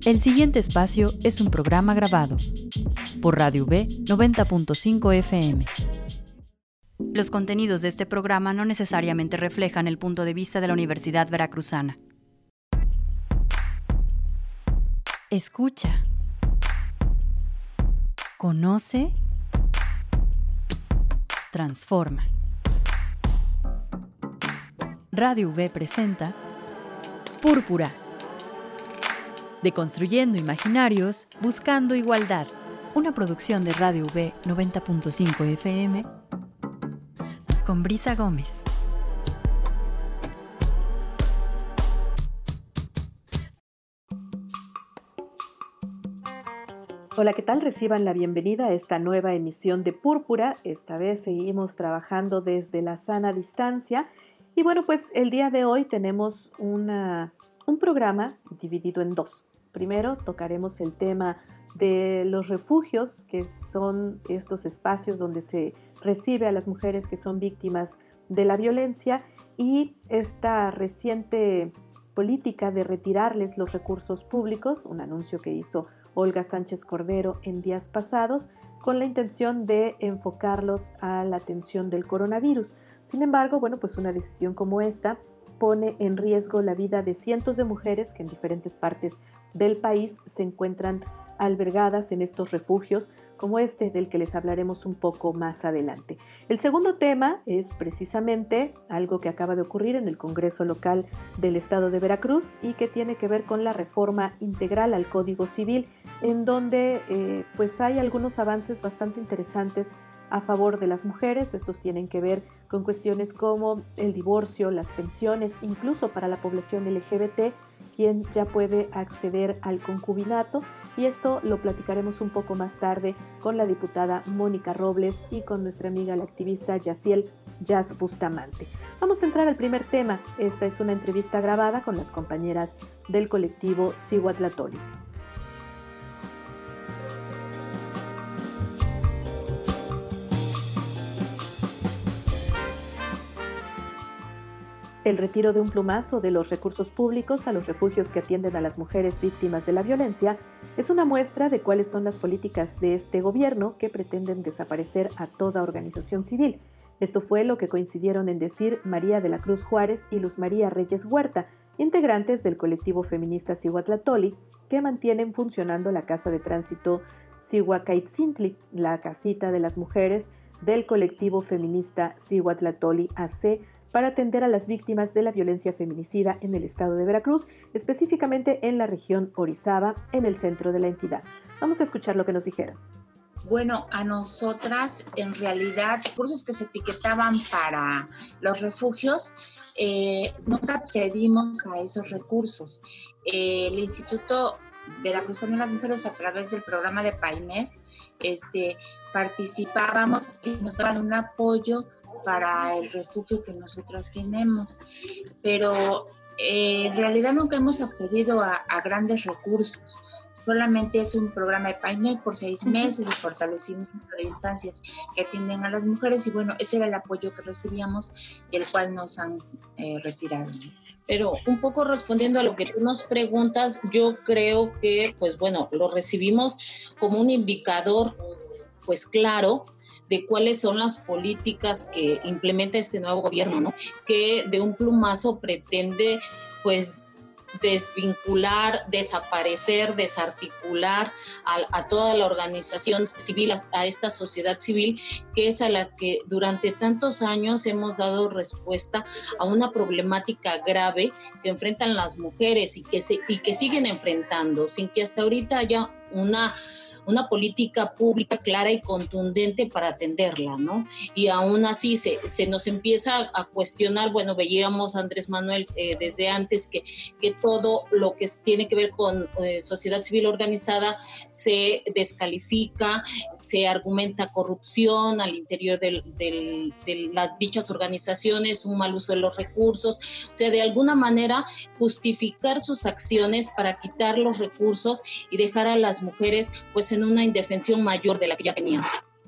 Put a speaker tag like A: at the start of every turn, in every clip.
A: El siguiente espacio es un programa grabado por Radio V 90.5 FM. Los contenidos de este programa no necesariamente reflejan el punto de vista de la Universidad Veracruzana. Escucha. Conoce. Transforma. Radio V presenta Púrpura. Deconstruyendo imaginarios, buscando igualdad. Una producción de Radio V 90.5 FM con Brisa Gómez.
B: Hola, ¿qué tal? Reciban la bienvenida a esta nueva emisión de Púrpura. Esta vez seguimos trabajando desde la sana distancia. Y bueno, pues el día de hoy tenemos un programa dividido en dos. Primero tocaremos el tema de los refugios, que son estos espacios donde se recibe a las mujeres que son víctimas de la violencia y esta reciente política de retirarles los recursos públicos, un anuncio que hizo Olga Sánchez Cordero en días pasados, con la intención de enfocarlos a la atención del coronavirus. Sin embargo, bueno, pues una decisión como esta pone en riesgo la vida de cientos de mujeres que en diferentes partes del país se encuentran albergadas en estos refugios, como este del que les hablaremos un poco más adelante. El segundo tema es precisamente algo que acaba de ocurrir en el Congreso Local del Estado de Veracruz y que tiene que ver con la reforma integral al Código Civil, en donde pues hay algunos avances bastante interesantes a favor de las mujeres. Estos tienen que ver con cuestiones como el divorcio, las pensiones, incluso para la población LGBT, quien ya puede acceder al concubinato, y esto lo platicaremos un poco más tarde con la diputada Mónica Robles y con nuestra amiga la activista Yaciel Jazz Bustamante. Vamos a entrar al primer tema. Esta es una entrevista grabada con las compañeras del colectivo Cihuatlatoli. El retiro de un plumazo de los recursos públicos a los refugios que atienden a las mujeres víctimas de la violencia es una muestra de cuáles son las políticas de este gobierno que pretenden desaparecer a toda organización civil. Esto fue lo que coincidieron en decir María de la Cruz Juárez y Luz María Reyes Huerta, integrantes del colectivo feminista Cihuatlatoli, que mantienen funcionando la Casa de Tránsito Cihuacaitzintli, la casita de las mujeres del colectivo feminista Cihuatlatoli AC, para atender a las víctimas de la violencia feminicida en el estado de Veracruz, específicamente en la región Orizaba, en el centro de la entidad. Vamos a escuchar lo que nos dijeron.
C: Bueno, a nosotras, en realidad, cursos que se etiquetaban para los refugios, nunca accedimos a esos recursos. El Instituto Veracruzano de las Mujeres, a través del programa de PAIMEF, participábamos y nos daban un apoyo para el refugio que nosotras tenemos, pero en realidad nunca hemos accedido a grandes recursos. Solamente es un programa de PAIMEC por 6 meses de fortalecimiento de instancias que atienden a las mujeres, y bueno, ese era el apoyo que recibíamos y el cual nos han retirado.
D: Pero un poco respondiendo a lo que tú nos preguntas, yo creo que, pues bueno, lo recibimos como un indicador, pues claro, de cuáles son las políticas que implementa este nuevo gobierno, ¿no? Que de un plumazo pretende, pues, desvincular, desaparecer, desarticular a toda la organización civil, a esta sociedad civil, que es a la que durante tantos años hemos dado respuesta a una problemática grave que enfrentan las mujeres y que siguen enfrentando, sin que hasta ahorita haya una política pública clara y contundente para atenderla, ¿no? Y aún así se nos empieza a cuestionar. Bueno, veíamos a Andrés Manuel desde antes que todo lo que tiene que ver con sociedad civil organizada se descalifica, se argumenta corrupción al interior de las dichas organizaciones, un mal uso de los recursos, o sea, de alguna manera justificar sus acciones para quitar los recursos y dejar a las mujeres pues en una indefensión mayor de la que ya tenían.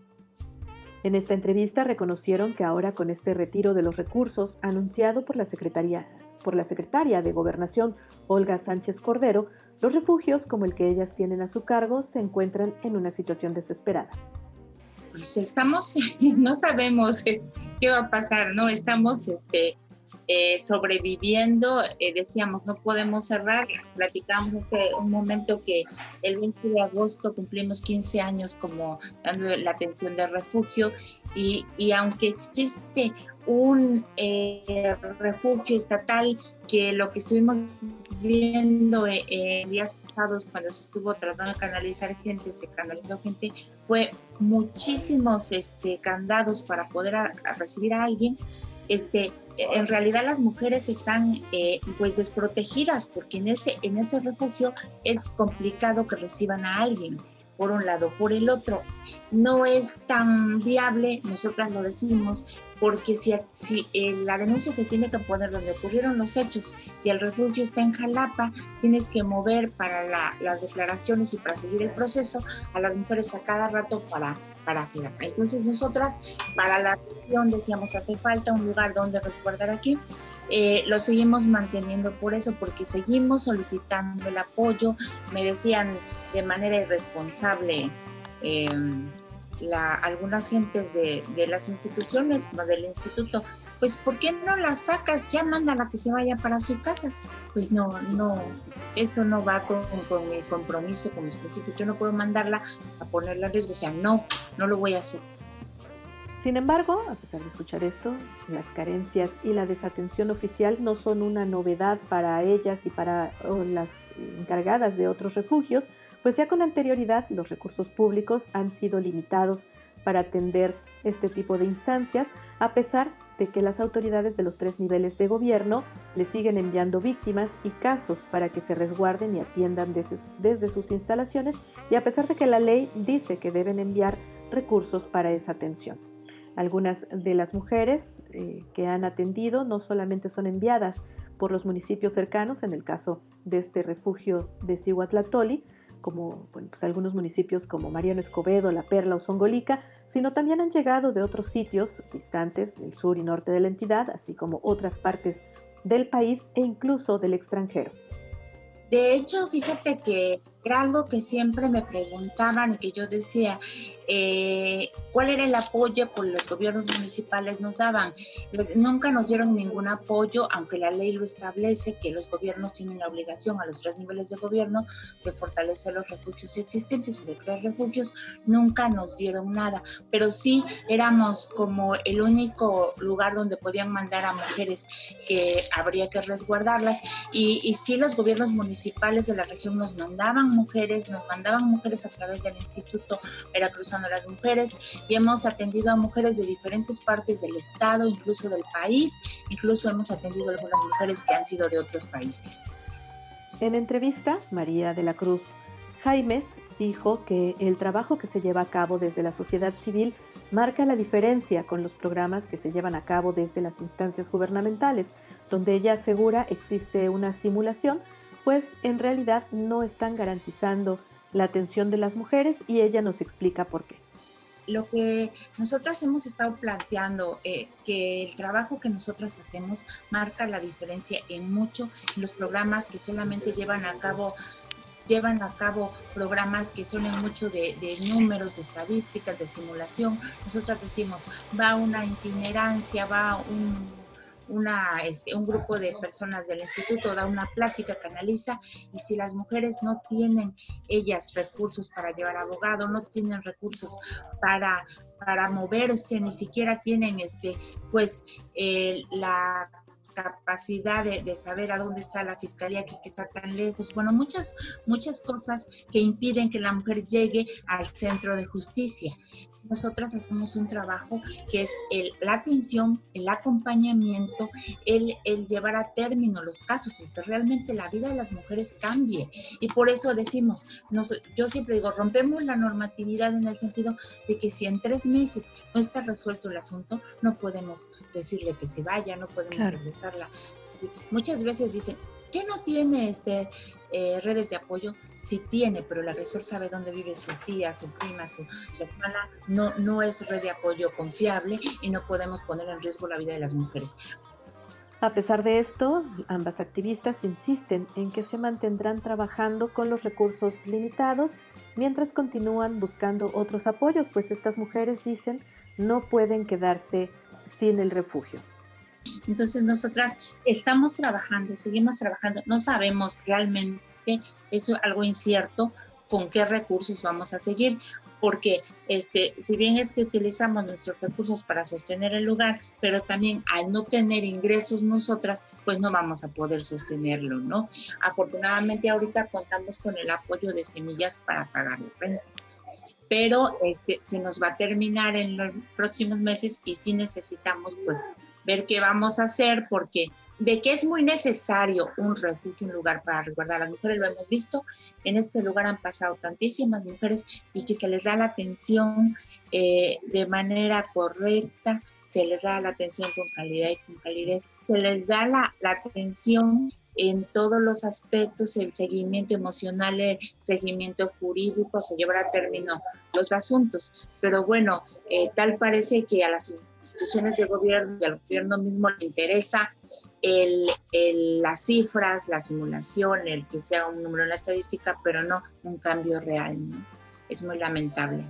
B: En esta entrevista reconocieron que ahora, con este retiro de los recursos anunciado por la secretaria de Gobernación, Olga Sánchez Cordero, Los refugios, como el que ellas tienen a su cargo, se encuentran en una situación desesperada.
C: Pues no sabemos qué va a pasar, ¿no? Estamos sobreviviendo, decíamos, no podemos cerrar. Platicamos hace un momento que el 20 de agosto cumplimos 15 años como dando la atención de refugio y aunque existe un refugio estatal, que lo que estuvimos viendo días pasados cuando se estuvo tratando de canalizar gente, se canalizó gente, fue muchísimos candados para poder recibir a alguien. En realidad las mujeres están pues desprotegidas, porque en ese refugio es complicado que reciban a alguien, por un lado. Por el otro, no es tan viable, nosotras lo decimos, porque si la denuncia se tiene que poner donde ocurrieron los hechos y el refugio está en Jalapa, tienes que mover para las declaraciones y para seguir el proceso a las mujeres a cada rato para Jalapa. Entonces nosotras, para la región, decíamos, hace falta un lugar donde resguardar aquí. Lo seguimos manteniendo por eso, porque seguimos solicitando el apoyo. Me decían de manera irresponsable algunas gentes de las instituciones, como del instituto, pues ¿por qué no la sacas? Ya mándala que se vaya para su casa. Pues no, eso no va con mi compromiso, con mis principios. Yo no puedo mandarla a ponerla en riesgo, o sea, no lo voy a hacer.
B: Sin embargo, a pesar de escuchar esto, las carencias y la desatención oficial no son una novedad para ellas y para las encargadas de otros refugios, pues ya con anterioridad los recursos públicos han sido limitados para atender este tipo de instancias, a pesar de que las autoridades de los 3 niveles de gobierno le siguen enviando víctimas y casos para que se resguarden y atiendan desde sus instalaciones, y a pesar de que la ley dice que deben enviar recursos para esa atención. Algunas de las mujeres que han atendido no solamente son enviadas por los municipios cercanos, en el caso de este refugio de Cihuatlatoli, como pues algunos municipios como Mariano Escobedo, La Perla o Zongolica, sino también han llegado de otros sitios distantes del sur y norte de la entidad, así como otras partes del país e incluso del extranjero.
C: De hecho, fíjate que era algo que siempre me preguntaban y que yo decía, ¿cuál era el apoyo que los gobiernos municipales nos daban? Nunca nos dieron ningún apoyo, aunque la ley lo establece, que los gobiernos tienen la obligación a los 3 niveles de gobierno de fortalecer los refugios existentes o de crear refugios. Nunca nos dieron nada, pero sí éramos como el único lugar donde podían mandar a mujeres que habría que resguardarlas, y sí los gobiernos municipales de la región nos mandaban mujeres a través del Instituto Veracruzano de las Mujeres, y hemos atendido a mujeres de diferentes partes del estado, incluso del país, incluso hemos atendido a algunas mujeres que han sido de otros países.
B: En entrevista, María de la Cruz Jaimes dijo que el trabajo que se lleva a cabo desde la sociedad civil marca la diferencia con los programas que se llevan a cabo desde las instancias gubernamentales, donde ella asegura existe una simulación, pues en realidad no están garantizando la atención de las mujeres, y ella nos explica por qué.
C: Lo que nosotras hemos estado planteando, que el trabajo que nosotras hacemos marca la diferencia en mucho en los programas que solamente llevan a cabo programas que son en mucho de números, de estadísticas, de simulación. Nosotras decimos, va una itinerancia, va un grupo de personas del instituto, da una plática, canaliza, y si las mujeres no tienen ellas recursos para llevar abogado, no tienen recursos para moverse, ni siquiera tienen la capacidad de saber a dónde está la fiscalía aquí, que está tan lejos, bueno, muchas cosas que impiden que la mujer llegue al centro de justicia. Nosotras hacemos un trabajo que es la atención, el acompañamiento, el llevar a término los casos, el que realmente la vida de las mujeres cambie. Y por eso decimos, yo siempre digo, rompemos la normatividad en el sentido de que si en 3 meses no está resuelto el asunto, no podemos decirle que se vaya, no podemos regresarla. Muchas veces dicen, ¿qué no tiene redes de apoyo? Sí tiene, pero el agresor sabe dónde vive su tía, su prima, su hermana. No es red de apoyo confiable y no podemos poner en riesgo la vida de las mujeres.
B: A pesar de esto, ambas activistas insisten en que se mantendrán trabajando con los recursos limitados mientras continúan buscando otros apoyos, pues estas mujeres dicen no pueden quedarse sin el refugio.
C: Entonces nosotras estamos trabajando, seguimos trabajando, no sabemos realmente, es algo incierto con qué recursos vamos a seguir, porque si bien es que utilizamos nuestros recursos para sostener el lugar, pero también al no tener ingresos nosotras, pues no vamos a poder sostenerlo, ¿no? Afortunadamente ahorita contamos con el apoyo de semillas para pagar la renta, pero se nos va a terminar en los próximos meses y sí necesitamos pues ver qué vamos a hacer, porque de que es muy necesario un refugio, un lugar para resguardar a las mujeres, lo hemos visto. En este lugar han pasado tantísimas mujeres y que se les da la atención de manera correcta, se les da la atención con calidad y con calidez, se les da la atención en todos los aspectos, el seguimiento emocional, el seguimiento jurídico, se llevará a término los asuntos. Pero bueno, tal parece que a las instituciones de gobierno y al gobierno mismo le interesa las cifras, la simulación, el que sea un número en la estadística, pero no un cambio real, ¿no? Es muy lamentable.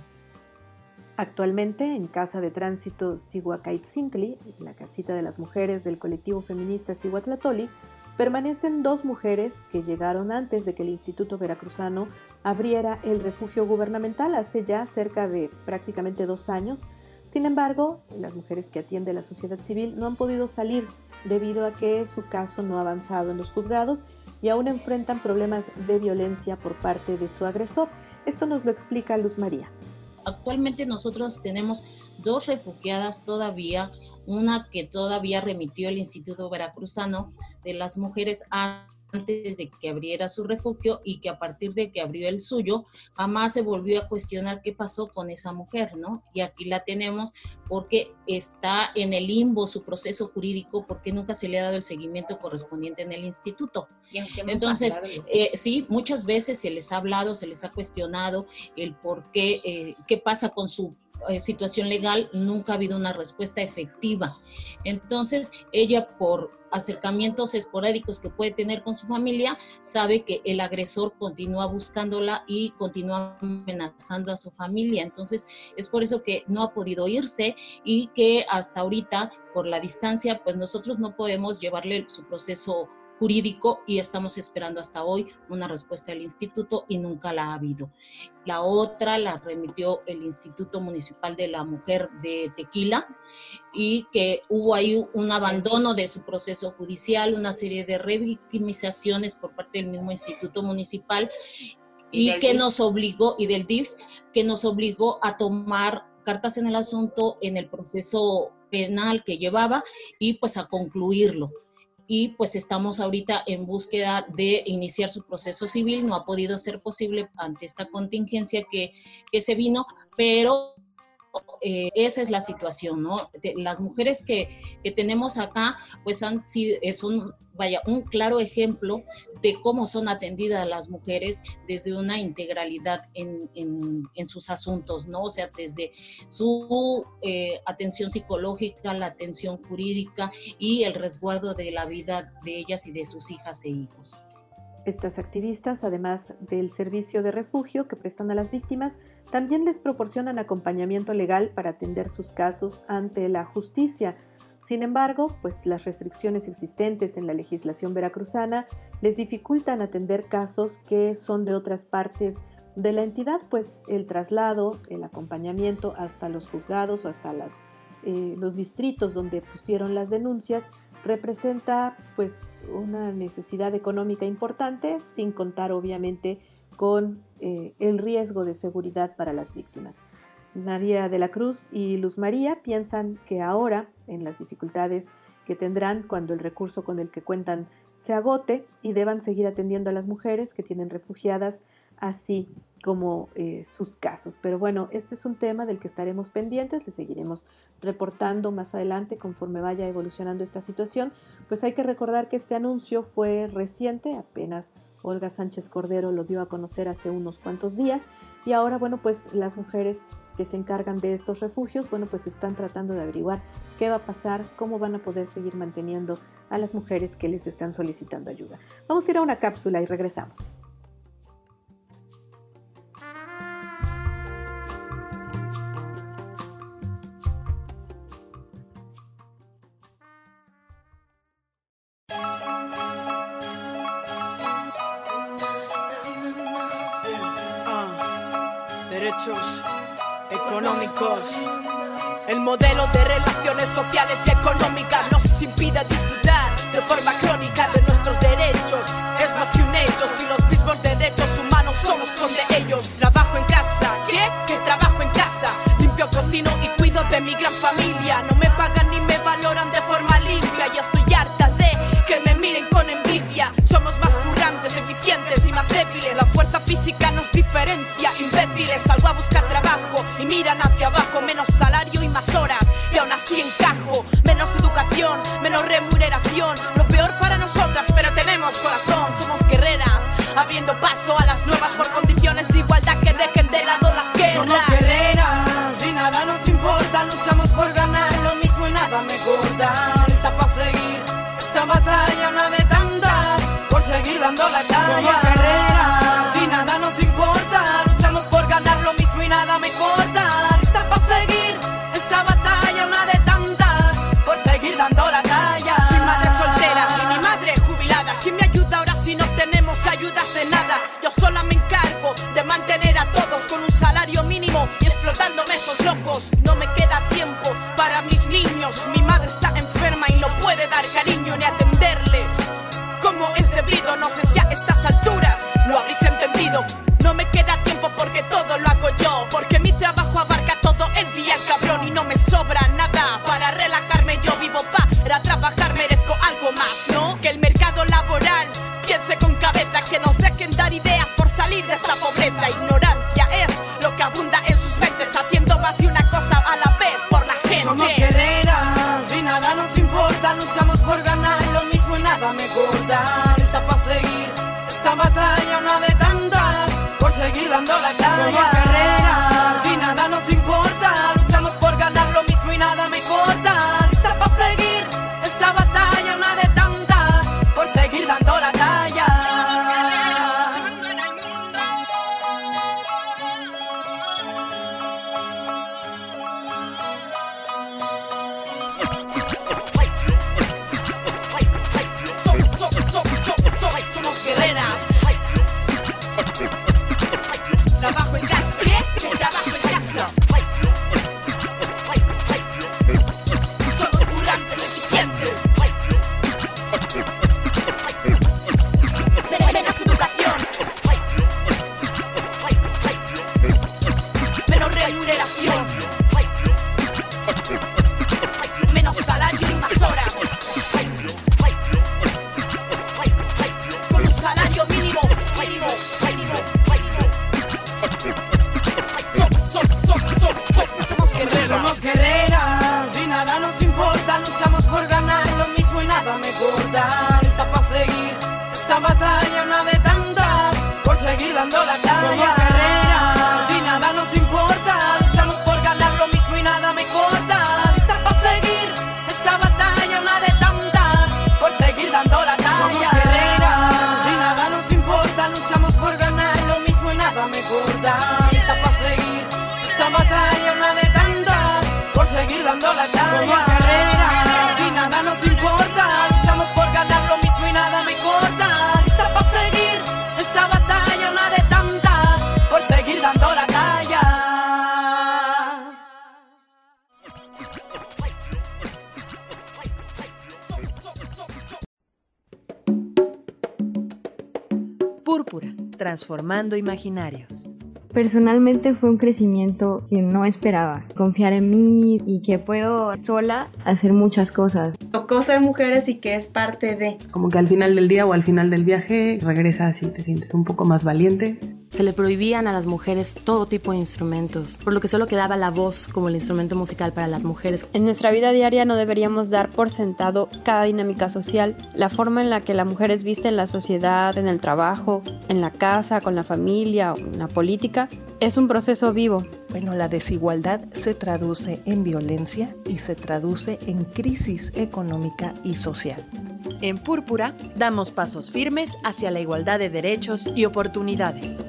B: Actualmente, en Casa de Tránsito Cihuacaitzintli, la casita de las mujeres del colectivo feminista Cihuatlatoli, permanecen 2 mujeres que llegaron antes de que el Instituto Veracruzano abriera el refugio gubernamental hace ya cerca de prácticamente 2 años. Sin embargo, las mujeres que atiende la sociedad civil no han podido salir debido a que su caso no ha avanzado en los juzgados y aún enfrentan problemas de violencia por parte de su agresor. Esto nos lo explica Luz María.
D: Actualmente nosotros tenemos 2 refugiadas todavía, una que todavía remitió el Instituto Veracruzano de las mujeres antes de que abriera su refugio y que a partir de que abrió el suyo, jamás se volvió a cuestionar qué pasó con esa mujer, ¿no? Y aquí la tenemos porque está en el limbo su proceso jurídico porque nunca se le ha dado el seguimiento correspondiente en el instituto. Entonces, sí, muchas veces se les ha hablado, se les ha cuestionado el por qué, qué pasa con su situación legal, nunca ha habido una respuesta efectiva. Entonces, ella por acercamientos esporádicos que puede tener con su familia, sabe que el agresor continúa buscándola y continúa amenazando a su familia. Entonces, es por eso que no ha podido irse y que hasta ahorita, por la distancia, pues nosotros no podemos llevarle su proceso jurídico y estamos esperando hasta hoy una respuesta del instituto y nunca la ha habido. La otra la remitió el Instituto Municipal de la Mujer de Tequila y que hubo ahí un abandono de su proceso judicial, una serie de revictimizaciones por parte del mismo Instituto Municipal y que nos obligó, y del DIF, que nos obligó a tomar cartas en el asunto en el proceso penal que llevaba y pues a concluirlo. Y pues estamos ahorita en búsqueda de iniciar su proceso civil, no ha podido ser posible ante esta contingencia que se vino, pero esa es la situación, ¿no? Las mujeres que tenemos acá, pues han sido, son, vaya, un claro ejemplo de cómo son atendidas las mujeres desde una integralidad en sus asuntos, ¿no? O sea, desde su atención psicológica, la atención jurídica y el resguardo de la vida de ellas y de sus hijas e hijos.
B: Estas activistas, además del servicio de refugio que prestan a las víctimas, también les proporcionan acompañamiento legal para atender sus casos ante la justicia. Sin embargo, pues las restricciones existentes en la legislación veracruzana les dificultan atender casos que son de otras partes de la entidad, pues el traslado, el acompañamiento hasta los juzgados o hasta los distritos donde pusieron las denuncias representa pues una necesidad económica importante, sin contar obviamente con el riesgo de seguridad para las víctimas. María de la Cruz y Luz María piensan que ahora, en las dificultades que tendrán cuando el recurso con el que cuentan se agote y deban seguir atendiendo a las mujeres que tienen refugiadas, así como sus casos. Pero bueno, este es un tema del que estaremos pendientes, les seguiremos reportando más adelante conforme vaya evolucionando esta situación. Pues hay que recordar que este anuncio fue reciente, apenas Olga Sánchez Cordero lo dio a conocer hace unos cuantos días y ahora, bueno, pues las mujeres que se encargan de estos refugios, bueno, pues están tratando de averiguar qué va a pasar, cómo van a poder seguir manteniendo a las mujeres que les están solicitando ayuda. Vamos a ir a una cápsula y regresamos.
E: Derechos económicos. El modelo de relaciones sociales y económicas nos impide disfrutar de forma crónica de nuestros derechos. Es más que un hecho, si los mismos derechos humanos solo son de ellos. Trabajo en casa, ¿qué? ¿Qué trabajo en casa? Limpio, cocino y cuido de mi gran familia. No me pagan ni me valoran de forma limpia. Ya estoy harta de que me miren con envidia. Somos más currantes, eficientes y más débiles. La fuerza física nos diferencia, imbéciles. Salgo a buscar trabajo y miran hacia abajo. Menos salario y más horas, y aún así encajo. Menos educación, menos remuneración. Lo peor para nosotras, pero tenemos corazón. Somos guerreras, abriendo paso a las nuevas por condiciones de igualdad que dejen de lado las guerras. Somos guerreras y nada nos importa. Luchamos por ganar lo mismo y nada me corta. Está para seguir esta batalla, una de tantas, por seguir dando la talla. Somos guerreras y nada nos importa. Luchamos por ganar lo mismo y nada me corta. Lista para seguir esta batalla, una de tantas, por seguir dando la talla. Soy madre soltera y mi madre jubilada. ¿Quién me ayuda ahora si no tenemos ayudas de nada? Yo sola me encargo de mantener a todos con un salario mínimo y explotándome esos locos. No me queda tiempo para mis niños. Mi madre está enferma y no puede dar cariño ni atenderles como es debido. No sé si a estas alturas lo habréis entendido. No me queda tiempo porque todo lo hago yo, porque mi trabajo abarca todo el día, cabrón, y no me sobra nada para relajarme. Yo vivo para trabajar, merezco algo más, ¿no? Que el mercado laboral piense con cabeza, que nos dejen dar ideas por salir de esta pobreza. Ignorancia es lo que abunda en sus mentes, haciendo más de una cosa a la vez por la gente. Somos guerreras y nada nos importa. Luchamos por ganar lo mismo y nada me corta. Está para seguir esta batalla, una de tantas, por seguir dando la talla. Somos guerreras y nada nos importa. Luchamos por ganar lo mismo y nada me corta. Lista para seguir esta batalla, una de tantas, por seguir dando la talla. Somos guerreras. Trabajo en casa, ¿qué? Trabajo en casa. Somos currantes, eficientes. Menos educación, menos remuneración, menos salario y más horas. Con un salario mínimo. Somos guerreras y nada nos importa. Luchamos por ganar lo mismo y nada me corta. Está para seguir esta batalla, una de tantas, por seguir dando la talla. Somos guerreras y nada nos importa. Luchamos por ganar lo mismo y nada me corta. Está para seguir esta batalla, una de tantas, por seguir dando la talla. Somos guerreras y nada nos importa. Luchamos por ganar lo mismo y nada me corta. Está para seguir esta batalla, una de tantas, por seguir dando la talla. Somos guerreras y nada nos importa. Luchamos por ganar lo mismo y nada me corta. Lista para seguir esta batalla, una de tantas, por seguir dando la talla.
F: Púrpura, transformando imaginarios.
G: Personalmente fue un crecimiento que no esperaba. Confiar en mí y que puedo sola hacer muchas cosas.
H: Tocó ser mujeres y que es parte de...
I: Como que al final del día o al final del viaje regresas y te sientes un poco más valiente.
J: Se le prohibían a las mujeres todo tipo de instrumentos, por lo que solo quedaba la voz como el instrumento musical para las mujeres.
K: En nuestra vida diaria no deberíamos dar por sentado cada dinámica social, la forma en la que la mujer es vista en la sociedad, en el trabajo, en la casa, con la familia o en la política. Es un proceso vivo.
L: Bueno, la desigualdad se traduce en violencia y se traduce en crisis económica y social.
F: En Púrpura damos pasos firmes hacia la igualdad de derechos y oportunidades.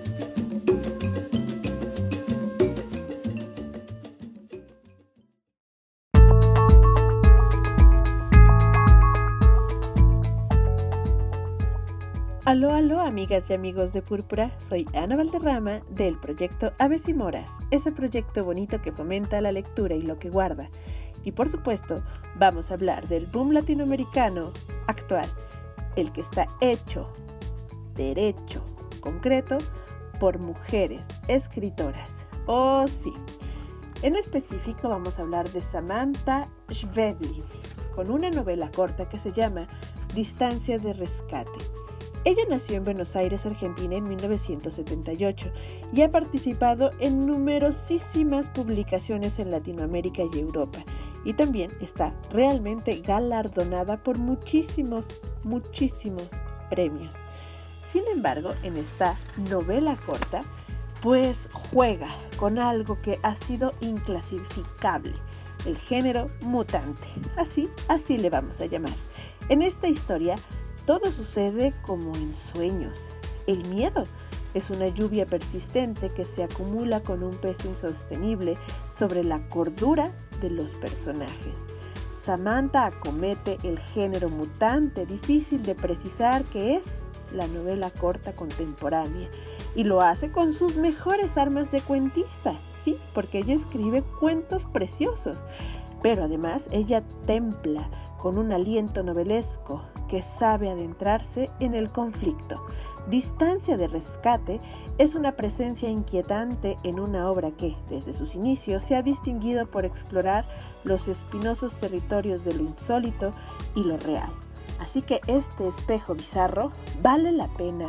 B: Aló, aló, amigas y amigos de Púrpura, soy Ana Valderrama del proyecto Aves y Moras, ese proyecto bonito que fomenta la lectura y lo que guarda. Y por supuesto, vamos a hablar del boom latinoamericano actual, el que está hecho, derecho, concreto, por mujeres escritoras. Oh sí, en específico vamos a hablar de Samantha Schweblin, con una novela corta que se llama Distancia de Rescate. Ella nació en Buenos Aires, Argentina, en 1978 y ha participado en numerosísimas publicaciones en Latinoamérica y Europa. Y también está realmente galardonada por muchísimos premios. Sin embargo, en esta novela corta, pues juega con algo que ha sido inclasificable, el género mutante. Así le vamos a llamar. En esta historia, todo sucede como en sueños. El miedo es una lluvia persistente que se acumula con un peso insostenible sobre la cordura de los personajes. Samantha acomete el género mutante, difícil de precisar que es la novela corta contemporánea, y lo hace con sus mejores armas de cuentista, sí, porque ella escribe cuentos preciosos, pero además ella templa con un aliento novelesco que sabe adentrarse en el conflicto. Distancia de Rescate es una presencia inquietante en una obra que, desde sus inicios, se ha distinguido por explorar los espinosos territorios de lo insólito y lo real. Así que este espejo bizarro vale la pena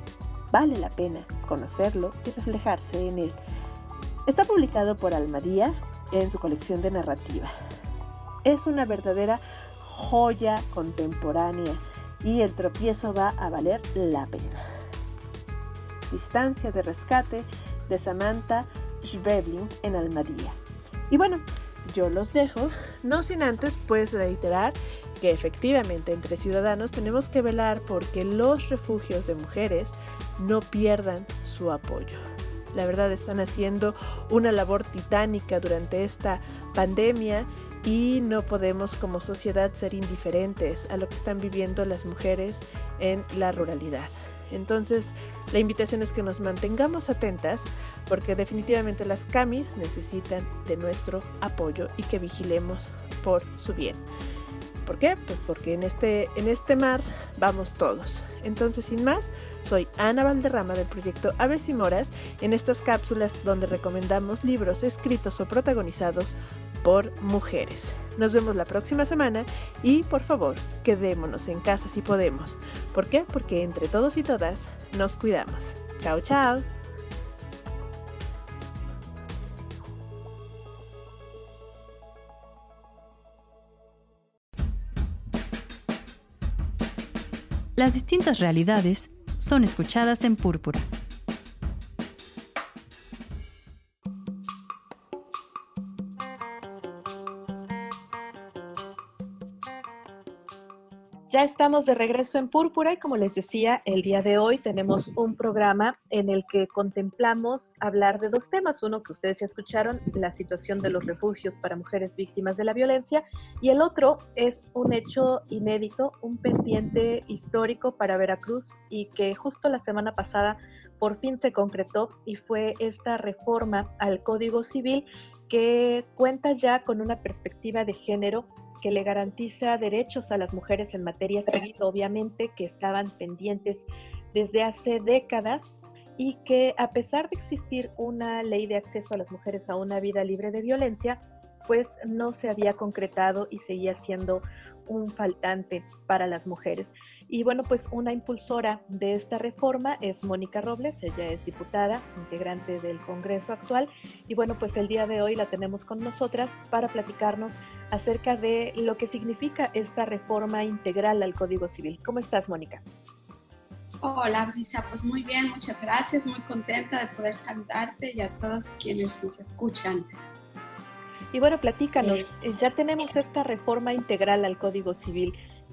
B: conocerlo y reflejarse en él. Está publicado por Almadía en su colección de narrativa. Es una verdadera joya contemporánea y el tropiezo va a valer la pena. Distancia de Rescate de Samantha Schweblin en Almadía. Y bueno, yo los dejo, no sin antes pues reiterar que efectivamente entre ciudadanos tenemos que velar porque los refugios de mujeres no pierdan su apoyo. La verdad, están haciendo una labor titánica durante esta pandemia y no podemos como sociedad ser indiferentes a lo que están viviendo las mujeres en la ruralidad. Entonces, la invitación es que nos mantengamos atentas porque definitivamente las camis necesitan de nuestro apoyo y que vigilemos por su bien. ¿Por qué? Pues porque en este mar vamos todos. Entonces, sin más, soy Ana Valderrama del proyecto Aves y Moras, en estas cápsulas donde recomendamos libros escritos o protagonizados por mujeres. Nos vemos la próxima semana y, por favor, quedémonos en casa si podemos. ¿Por qué? Porque entre todos y todas nos cuidamos. Chao, chao.
A: Las distintas realidades son escuchadas en Púrpura.
B: Ya estamos de regreso en Púrpura y como les decía, el día de hoy tenemos un programa en el que contemplamos hablar de dos temas. Uno que ustedes ya escucharon, la situación de los refugios para mujeres víctimas de la violencia, y el otro es un hecho inédito, un pendiente histórico para Veracruz y que justo la semana pasada por fin se concretó y fue esta reforma al Código Civil que cuenta ya con una perspectiva de género que le garantiza derechos a las mujeres en materia civil, obviamente que estaban pendientes desde hace décadas y que a pesar de existir una ley de acceso a las mujeres a una vida libre de violencia, pues no se había concretado y seguía siendo un faltante para las mujeres. Y bueno, pues una impulsora de esta reforma es Mónica Robles, ella es diputada, integrante del Congreso actual, y bueno, pues el día de hoy la tenemos con nosotras para platicarnos acerca de lo que significa esta reforma integral al Código Civil. ¿Cómo estás, Mónica?
M: Hola, Brisa, pues muy bien, muchas gracias, muy contenta de poder saludarte y a todos quienes nos escuchan.
B: Y bueno, platícanos, ya tenemos esta reforma integral al Código Civil.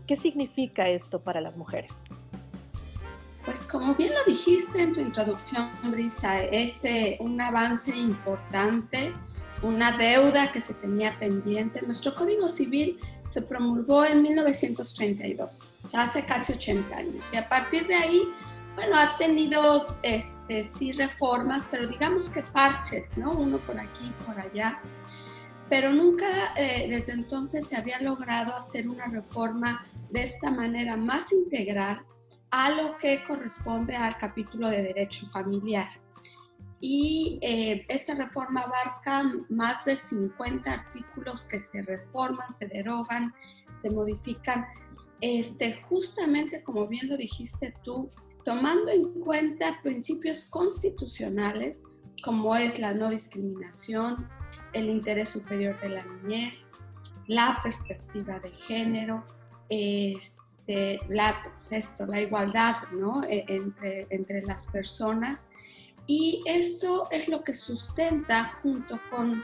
B: ¿Qué significa esto para las mujeres?
M: Pues como bien lo dijiste en tu introducción, Brisa, es un avance importante, una deuda que se tenía pendiente. Nuestro Código Civil se promulgó en 1932, ya hace casi 80 años, y a partir de ahí, bueno, ha tenido sí reformas, pero digamos que parches, ¿no? Uno por aquí, por allá, pero nunca desde entonces se había logrado hacer una reforma de esta manera más integral a lo que corresponde al capítulo de derecho familiar. Y esta reforma abarca más de 50 artículos que se reforman, se derogan, se modifican, justamente como bien lo dijiste tú, tomando en cuenta principios constitucionales como es la no discriminación, el interés superior de la niñez, la perspectiva de género, la igualdad, ¿no? entre las personas, y esto es lo que sustenta junto con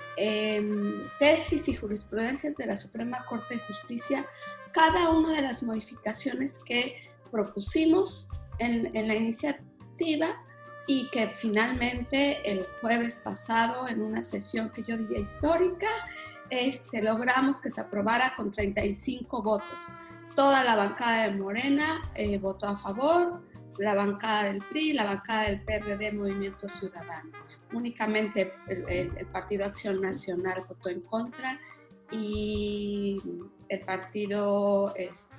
M: tesis y jurisprudencias de la Suprema Corte de Justicia cada una de las modificaciones que propusimos en la iniciativa y que finalmente el jueves pasado, en una sesión que yo diría histórica, logramos que se aprobara con 35 votos. Toda la bancada de Morena votó a favor, la bancada del PRI, la bancada del PRD, Movimiento Ciudadano. Únicamente el Partido Acción Nacional votó en contra y el partido,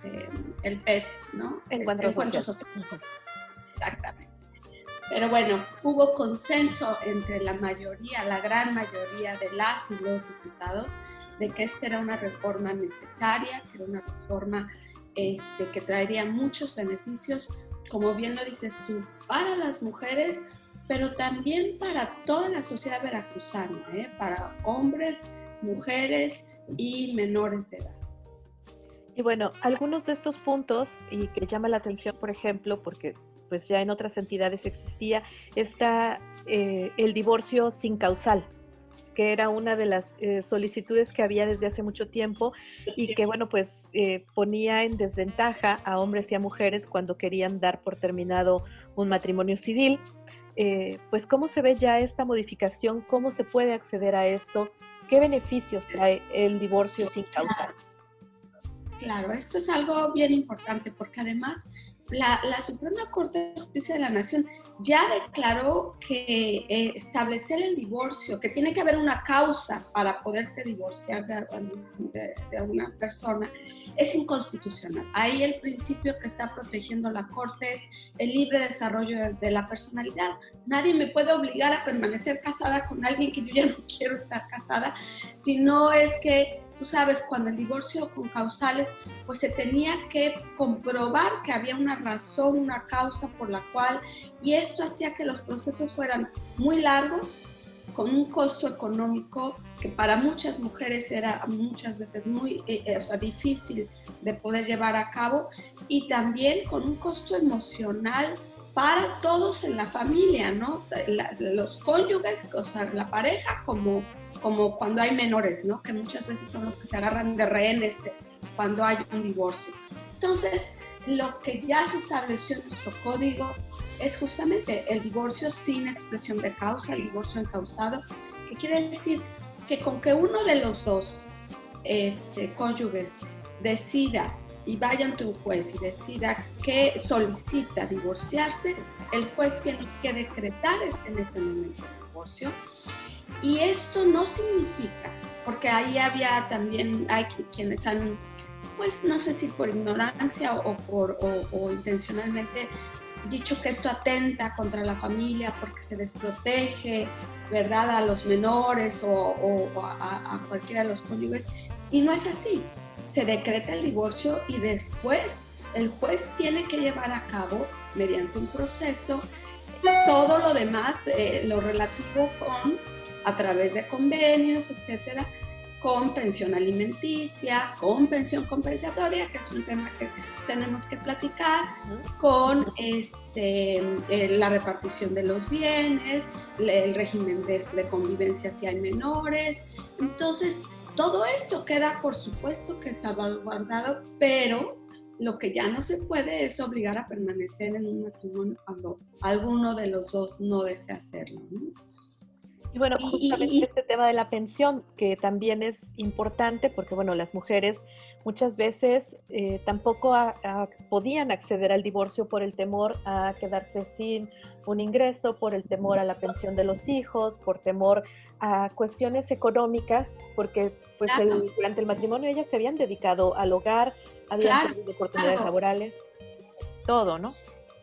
M: el PES, ¿no? Encuentro Social. Exactamente. Pero bueno, hubo consenso entre la mayoría, la gran mayoría de las y los diputados, de que esta era una reforma necesaria, que era una reforma que traería muchos beneficios, como bien lo dices tú, para las mujeres, pero también para toda la sociedad veracruzana, para hombres, mujeres y menores de edad.
B: Y bueno, algunos de estos puntos, y que llama la atención, por ejemplo, porque pues ya en otras entidades existía, está el divorcio sin causal, que era una de las solicitudes que había desde hace mucho tiempo y que, bueno, pues ponía en desventaja a hombres y a mujeres cuando querían dar por terminado un matrimonio civil. Pues, ¿cómo se ve ya esta modificación? ¿Cómo se puede acceder a esto? ¿Qué beneficios trae el divorcio sin causal?
M: Claro, esto es algo bien importante porque además la Suprema Corte de Justicia de la Nación ya declaró que establecer el divorcio, que tiene que haber una causa para poderte divorciar de una persona, es inconstitucional. Ahí el principio que está protegiendo la Corte es el libre desarrollo de la personalidad. Nadie me puede obligar a permanecer casada con alguien que yo ya no quiero estar casada, si no es que, tú sabes, cuando el divorcio con causales, pues se tenía que comprobar que había una razón, una causa por la cual, y esto hacía que los procesos fueran muy largos, con un costo económico que para muchas mujeres era muchas veces muy difícil de poder llevar a cabo, y también con un costo emocional para todos en la familia, ¿no? Los cónyuges, o sea, la pareja, como cuando hay menores, ¿no? Que muchas veces son los que se agarran de rehenes cuando hay un divorcio. Entonces, lo que ya se estableció en nuestro código es justamente el divorcio sin expresión de causa, el divorcio encausado, que quiere decir que con que uno de los dos cónyuges decida y vaya ante un juez y decida que solicita divorciarse, el juez tiene que decretar en ese momento el divorcio. Y esto no significa, porque ahí hay quienes han, pues no sé si por ignorancia o intencionalmente, dicho que esto atenta contra la familia porque se desprotege, ¿verdad?, a los menores o a cualquiera de los cónyuges, y no es así. Se decreta el divorcio y después el juez tiene que llevar a cabo, mediante un proceso, todo lo demás, lo relativo a través de convenios, etcétera, con pensión alimenticia, con pensión compensatoria, que es un tema que tenemos que platicar, con la repartición de los bienes, el régimen de convivencia si hay menores. Entonces, Todo esto queda, por supuesto, que salvaguardado, pero lo que ya no se puede es obligar a permanecer en un matrimonio cuando alguno de los dos no desea hacerlo, ¿no?
B: Y bueno, justamente este tema de la pensión, que también es importante porque, bueno, las mujeres muchas veces tampoco podían acceder al divorcio por el temor a quedarse sin un ingreso, por el temor a la pensión de los hijos, por temor a cuestiones económicas, porque pues durante el matrimonio ellas se habían dedicado al hogar, habían tenido oportunidades laborales, todo, ¿no?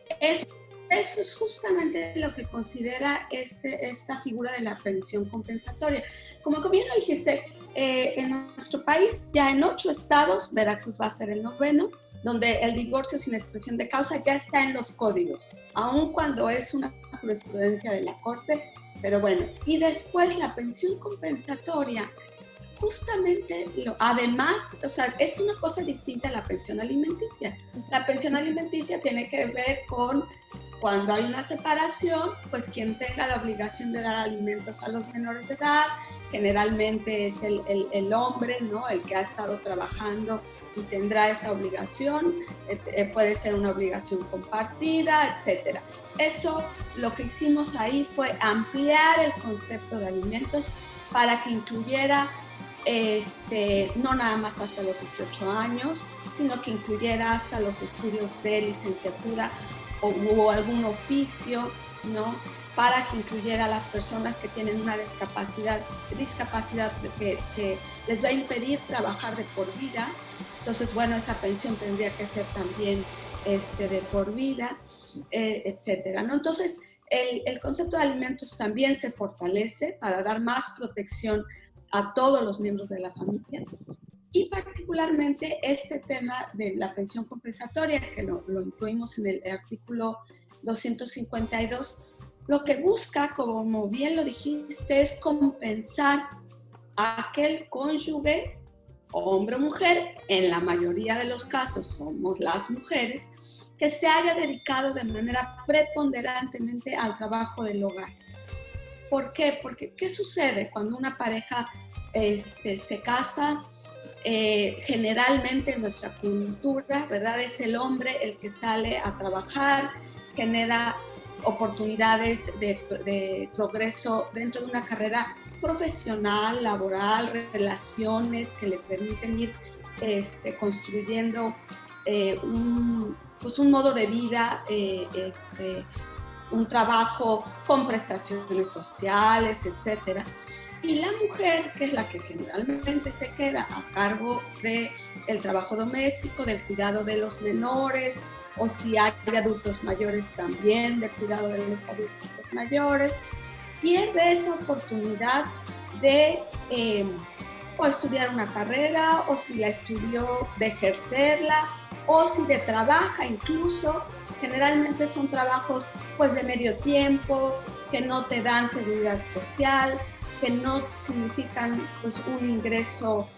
M: Eso es justamente lo que considera esta figura de la pensión compensatoria. Como bien lo dijiste, en nuestro país, ya en 8 estados, Veracruz va a ser el 9º, donde el divorcio sin expresión de causa ya está en los códigos, aun cuando es una jurisprudencia de la Corte, pero bueno. Y después la pensión compensatoria, justamente, además, o sea, es una cosa distinta a la pensión alimenticia. La pensión alimenticia tiene que ver con cuando hay una separación, pues quien tenga la obligación de dar alimentos a los menores de edad, generalmente es el hombre, ¿no? El que ha estado trabajando y tendrá esa obligación, puede ser una obligación compartida, etc. Eso, lo que hicimos ahí fue ampliar el concepto de alimentos para que incluyera no nada más hasta los 18 años, sino que incluyera hasta los estudios de licenciatura o algún oficio, ¿no? Para que incluyera a las personas que tienen una discapacidad que les va a impedir trabajar de por vida. Entonces, bueno, esa pensión tendría que ser también de por vida, etcétera, ¿no? Entonces, el concepto de alimentos también se fortalece para dar más protección a todos los miembros de la familia. Y particularmente este tema de la pensión compensatoria, que lo incluimos en el artículo 252, lo que busca, como bien lo dijiste, es compensar a aquel cónyuge, hombre o mujer, en la mayoría de los casos somos las mujeres, que se haya dedicado de manera preponderantemente al trabajo del hogar. ¿Por qué? Porque ¿qué sucede cuando una pareja se casa? Generalmente en nuestra cultura, ¿verdad? Es el hombre el que sale a trabajar, genera oportunidades de progreso dentro de una carrera profesional, laboral, relaciones que le permiten ir construyendo un modo de vida, un trabajo con prestaciones sociales, etcétera. Y la mujer, que es la que generalmente se queda a cargo del trabajo doméstico, del cuidado de los menores, o si hay adultos mayores también, del cuidado de los adultos mayores, pierde esa oportunidad de o estudiar una carrera, o si la estudió, de ejercerla, o si de trabaja incluso. Generalmente son trabajos pues de medio tiempo, que no te dan seguridad social, que no significan pues un ingreso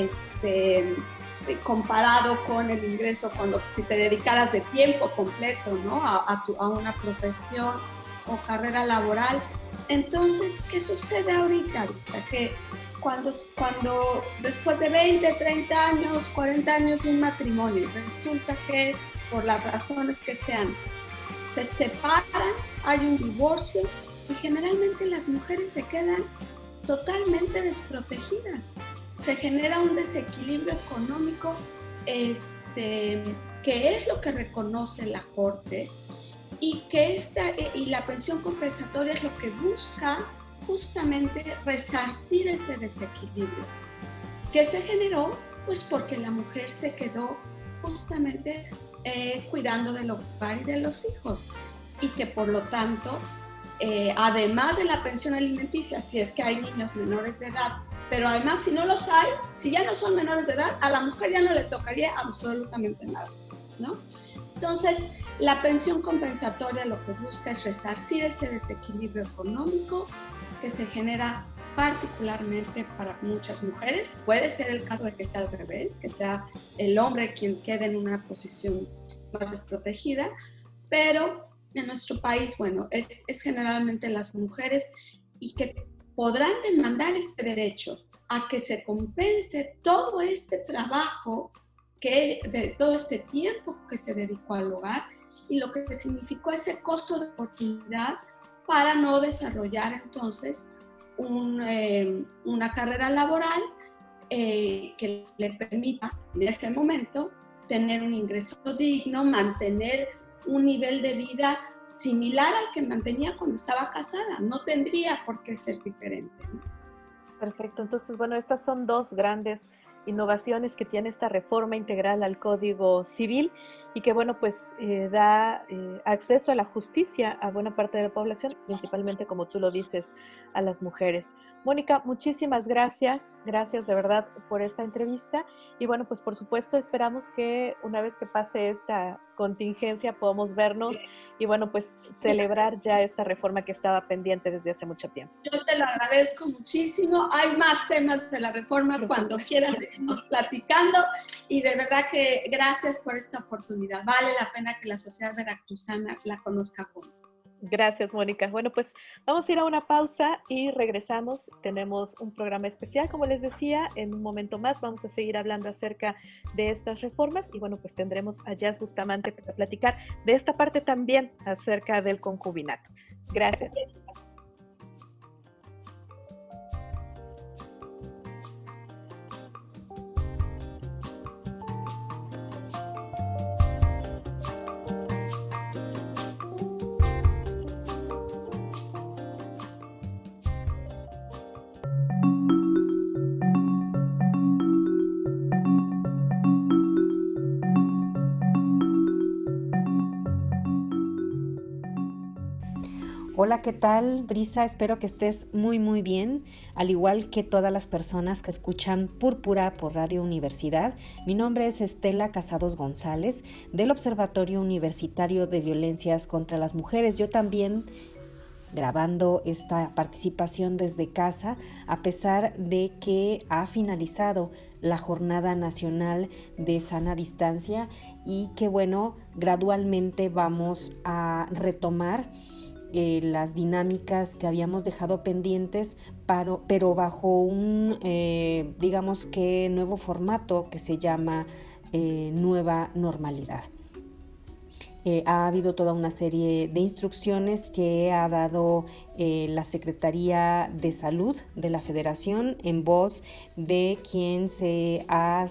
M: comparado con el ingreso si te dedicaras de tiempo completo, ¿no? a una profesión o carrera laboral. Entonces, ¿qué sucede ahorita, Lisa? Que cuando después de 20, 30 años, 40 años de un matrimonio, resulta que por las razones que sean, se separan, hay un divorcio y generalmente las mujeres se quedan totalmente desprotegidas. Se genera un desequilibrio económico que es lo que reconoce la Corte y la pensión compensatoria es lo que busca justamente resarcir ese desequilibrio que se generó pues porque la mujer se quedó justamente cuidando del hogar y de los hijos y que por lo tanto además de la pensión alimenticia, si es que hay niños menores de edad, pero además si no los hay, si ya no son menores de edad, a la mujer ya no le tocaría absolutamente nada, ¿no? Entonces, la pensión compensatoria lo que busca es resarcir ese desequilibrio económico que se genera particularmente para muchas mujeres. Puede ser el caso de que sea al revés, que sea el hombre quien quede en una posición más desprotegida, pero en nuestro país, bueno, es generalmente las mujeres y que podrán demandar este derecho a que se compense todo este trabajo, de todo este tiempo que se dedicó al hogar y lo que significó ese costo de oportunidad para no desarrollar entonces una carrera laboral que le permita en ese momento tener un ingreso digno, mantener un nivel de vida similar al que mantenía cuando estaba casada. No tendría por qué ser diferente, ¿no?
B: Perfecto. Entonces, bueno, estas son dos grandes innovaciones que tiene esta reforma integral al Código Civil y que, bueno, pues da acceso a la justicia a buena parte de la población, principalmente, como tú lo dices, a las mujeres. Mónica, muchísimas gracias de verdad por esta entrevista y bueno, pues por supuesto esperamos que una vez que pase esta contingencia podamos vernos y bueno, pues celebrar ya esta reforma que estaba pendiente desde hace mucho tiempo.
M: Yo te lo agradezco muchísimo, hay más temas de la reforma cuando quieras seguimos platicando y de verdad que gracias por esta oportunidad, vale la pena que la sociedad veracruzana la conozca como.
B: Gracias, Mónica. Bueno, pues vamos a ir a una pausa y regresamos. Tenemos un programa especial, como les decía, en un momento más vamos a seguir hablando acerca de estas reformas y bueno, pues tendremos a Jazz Bustamante para platicar de esta parte también acerca del concubinato. Gracias.
N: Hola, ¿qué tal, Brisa? Espero que estés muy bien, al igual que todas las personas que escuchan Púrpura por Radio Universidad. Mi nombre es Estela Casados González, del Observatorio Universitario de Violencias contra las Mujeres. Yo también grabando esta participación desde casa, a pesar de que ha finalizado la Jornada Nacional de Sana Distancia y que, bueno, gradualmente vamos a retomar las dinámicas que habíamos dejado pendientes, pero bajo un, digamos que nuevo formato que se llama nueva normalidad. Ha habido toda una serie de instrucciones que ha dado la Secretaría de Salud de la Federación en voz de quien se ha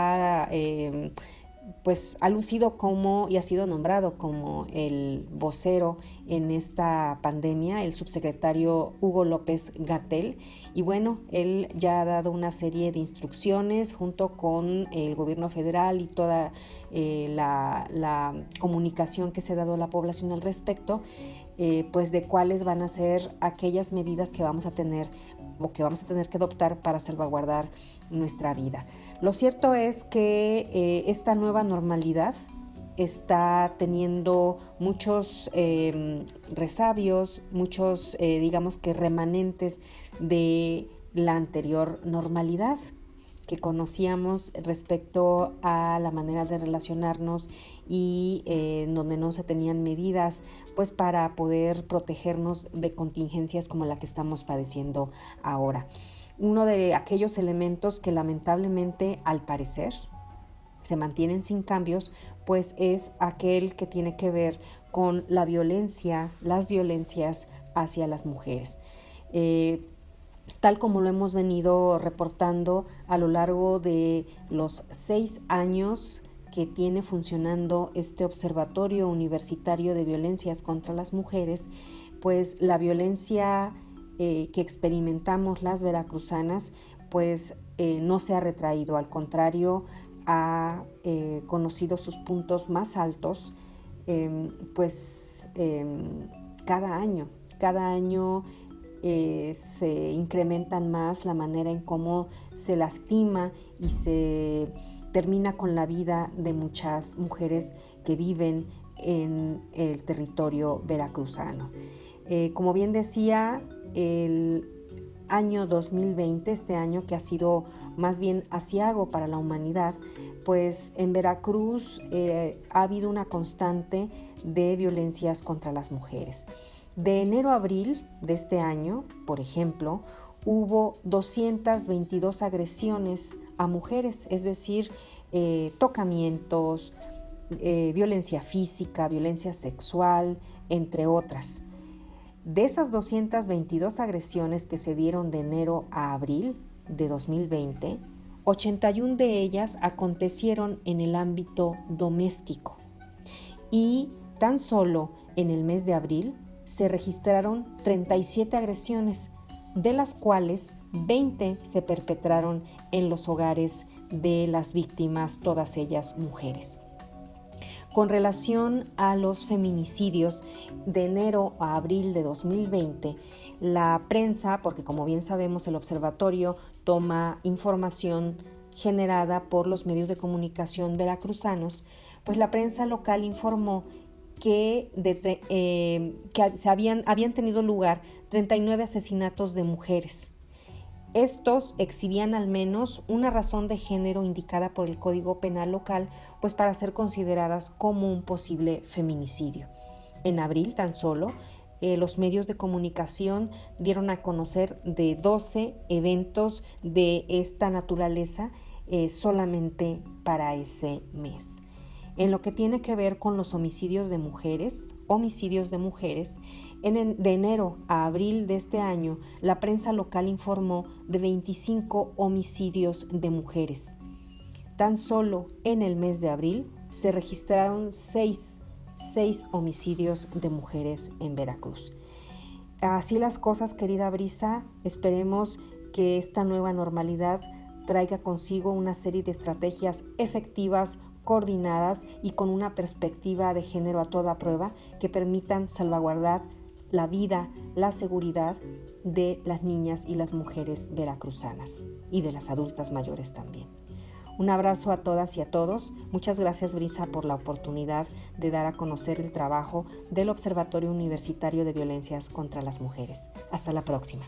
N: lucido como y ha sido nombrado como el vocero en esta pandemia, el subsecretario Hugo López-Gatell. Y bueno, él ya ha dado una serie de instrucciones junto con el gobierno federal y toda la comunicación que se ha dado a la población al respecto, pues de cuáles van a ser aquellas medidas que vamos a tener o que vamos a tener que adoptar para salvaguardar nuestra vida. Lo cierto es que esta nueva normalidad está teniendo muchos resabios, muchos, digamos que remanentes de la anterior normalidad que conocíamos respecto a la manera de relacionarnos y donde no se tenían medidas pues para poder protegernos de contingencias como la que estamos padeciendo ahora. Uno de aquellos elementos que lamentablemente al parecer se mantienen sin cambios pues es aquel que tiene que ver con la violencia, las violencias hacia las mujeres. Tal como lo hemos venido reportando a lo largo de los 6 años que tiene funcionando este Observatorio Universitario de Violencias contra las Mujeres, pues la violencia que experimentamos las veracruzanas pues no se ha retraído, al contrario, ha conocido sus puntos más altos cada año se incrementan más la manera en cómo se lastima y se termina con la vida de muchas mujeres que viven en el territorio veracruzano. Como bien decía, el año 2020, este año que ha sido más bien aciago para la humanidad, pues en Veracruz ha habido una constante de violencias contra las mujeres. De enero a abril de este año, por ejemplo, hubo 222 agresiones a mujeres, es decir, tocamientos, violencia física, violencia sexual, entre otras. De esas 222 agresiones que se dieron de enero a abril de 2020, 81 de ellas acontecieron en el ámbito doméstico y tan solo en el mes de abril se registraron 37 agresiones, de las cuales 20 se perpetraron en los hogares de las víctimas, todas ellas mujeres. Con relación a los feminicidios, de enero a abril de 2020, la prensa, porque como bien sabemos el observatorio toma información generada por los medios de comunicación veracruzanos, pues la prensa local informó que habían tenido lugar 39 asesinatos de mujeres. Estos exhibían al menos una razón de género indicada por el Código Penal local, pues para ser consideradas como un posible feminicidio. En abril tan solo, los medios de comunicación dieron a conocer de 12 eventos de esta naturaleza solamente para ese mes. En lo que tiene que ver con los homicidios de mujeres, de enero a abril de este año, la prensa local informó de 25 homicidios de mujeres. Tan solo en el mes de abril se registraron 6 homicidios de mujeres en Veracruz. Así las cosas, querida Brisa, esperemos que esta nueva normalidad traiga consigo una serie de estrategias efectivas, coordinadas y con una perspectiva de género a toda prueba que permitan salvaguardar la vida, la seguridad de las niñas y las mujeres veracruzanas y de las adultas mayores también. Un abrazo a todas y a todos. Muchas gracias, Brisa, por la oportunidad de dar a conocer el trabajo del Observatorio Universitario de Violencias contra las Mujeres. Hasta la próxima.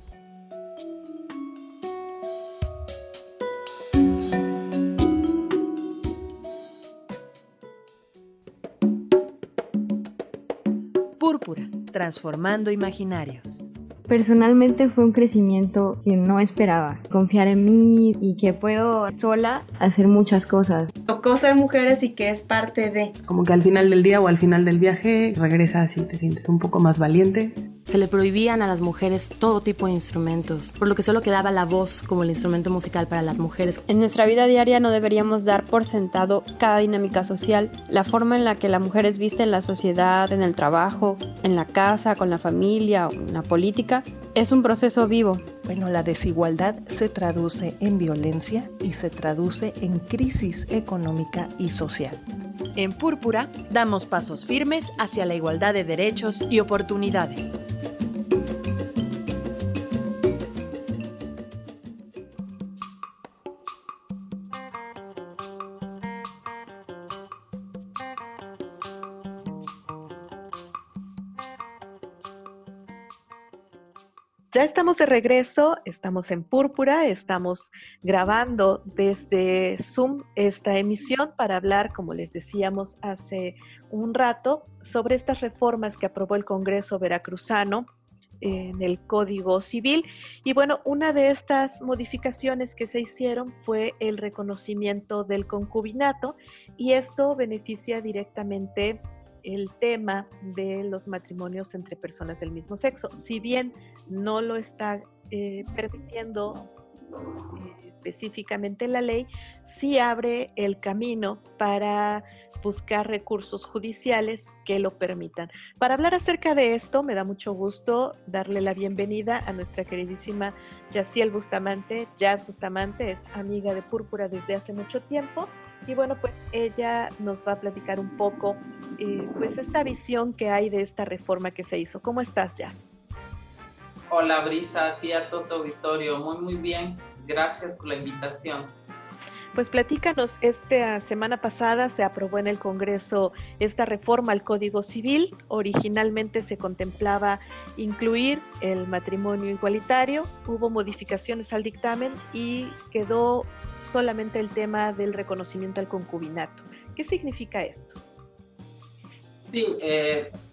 F: Púrpura, transformando imaginarios.
G: Personalmente fue un crecimiento que no esperaba. Confiar en mí y que puedo sola hacer muchas cosas.
H: Tocó ser mujeres y que es parte de.
I: Como que al final del día o al final del viaje regresas y te sientes un poco más valiente.
J: Se le prohibían a las mujeres todo tipo de instrumentos, por lo que solo quedaba la voz como el instrumento musical para las mujeres.
K: En nuestra vida diaria no deberíamos dar por sentado cada dinámica social, la forma en la que la mujer es vista en la sociedad, en el trabajo, en la casa, con la familia o en la política. Es un proceso vivo.
L: Bueno, la desigualdad se traduce en violencia y se traduce en crisis económica y social.
F: En Púrpura, damos pasos firmes hacia la igualdad de derechos y oportunidades.
B: Ya estamos de regreso, estamos en Púrpura, estamos grabando desde Zoom esta emisión para hablar, como les decíamos hace un rato, sobre estas reformas que aprobó el Congreso veracruzano en el Código Civil. Y bueno, una de estas modificaciones que se hicieron fue el reconocimiento del concubinato, y esto beneficia directamente el tema de los matrimonios entre personas del mismo sexo. Si bien no lo está permitiendo específicamente la ley, sí abre el camino para buscar recursos judiciales que lo permitan. Para hablar acerca de esto, me da mucho gusto darle la bienvenida a nuestra queridísima Yaciel Bustamante. Jazz Bustamante es amiga de Púrpura desde hace mucho tiempo. Y bueno, pues ella nos va a platicar un poco, pues esta visión que hay de esta reforma que se hizo. ¿Cómo estás, Jazz?
O: Hola, Brisa, a ti, a todo tu auditorio. Muy bien. Gracias por la invitación.
B: Pues platícanos, esta semana pasada se aprobó en el Congreso esta reforma al Código Civil. Originalmente se contemplaba incluir el matrimonio igualitario, hubo modificaciones al dictamen y quedó solamente el tema del reconocimiento al concubinato. ¿Qué significa esto?
O: Sí,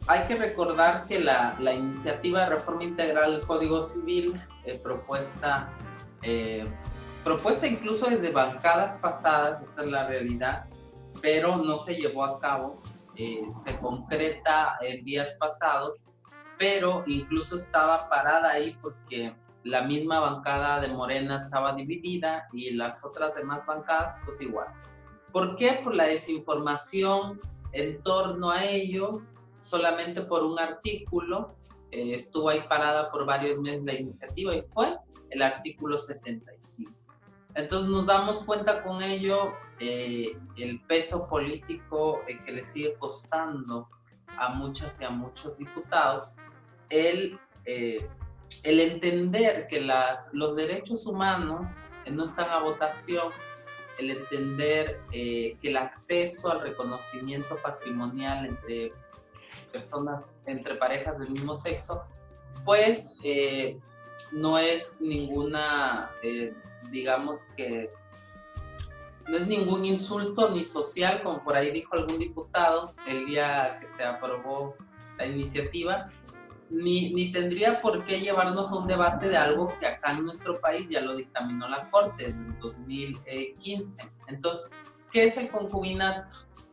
O: hay que recordar que la iniciativa de reforma integral del Código Civil, propuesta incluso desde bancadas pasadas, esa es la realidad, pero no se llevó a cabo, se concreta en días pasados, pero incluso estaba parada ahí porque la misma bancada de Morena estaba dividida y las otras demás bancadas pues igual. ¿Por qué? Por la desinformación en torno a ello, solamente por un artículo, estuvo ahí parada por varios meses la iniciativa y fue el artículo 75. Entonces nos damos cuenta con ello el peso político que le sigue costando a muchas y a muchos diputados el entender que los derechos humanos no están a votación, el entender que el acceso al reconocimiento patrimonial entre personas, entre parejas del mismo sexo, pues no es ninguna, digamos que no es ningún insulto ni social, como por ahí dijo algún diputado el día que se aprobó la iniciativa, ni tendría por qué llevarnos a un debate de algo que acá en nuestro país ya lo dictaminó la Corte en 2015. Entonces, ¿qué es el concubinato?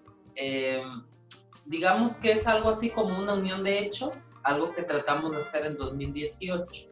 O: Digamos que es algo así como una unión de hecho, algo que tratamos de hacer en 2018,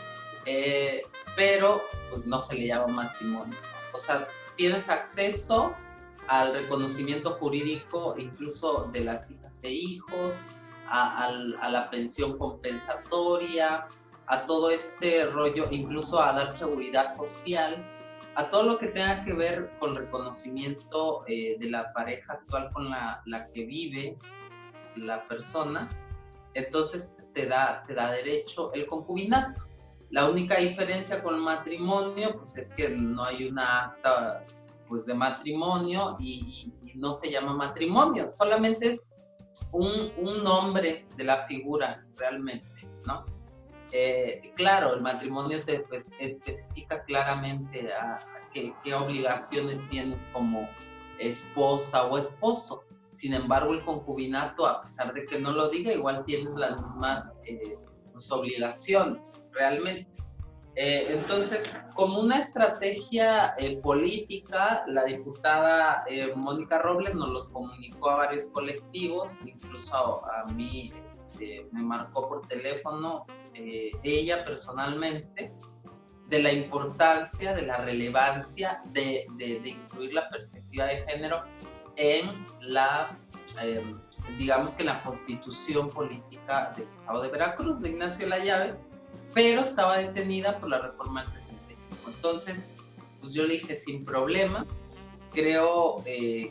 O: pero pues no se le llama matrimonio. O sea, tienes acceso al reconocimiento jurídico incluso de las hijas e hijos, a la pensión compensatoria, a todo este rollo, incluso a dar seguridad social, a todo lo que tenga que ver con reconocimiento de la pareja actual con la que vive la persona. Entonces te da derecho el concubinato. La única diferencia con el matrimonio pues es que no hay una acta pues, de matrimonio y no se llama matrimonio, solamente es un nombre de la figura realmente, ¿no? Claro, el matrimonio te pues, especifica claramente a qué obligaciones tienes como esposa o esposo. Sin embargo, el concubinato, a pesar de que no lo diga, igual tienes las mismas pues, obligaciones realmente. Entonces, como una estrategia política, la diputada Mónica Robles nos los comunicó a varios colectivos, incluso a mí me marcó por teléfono ella personalmente, de la importancia, de la relevancia de incluir la perspectiva de género en digamos que la constitución política del Estado de Veracruz, de Ignacio Layave, pero estaba detenida por la reforma del 75. Entonces, pues yo le dije, sin problema, creo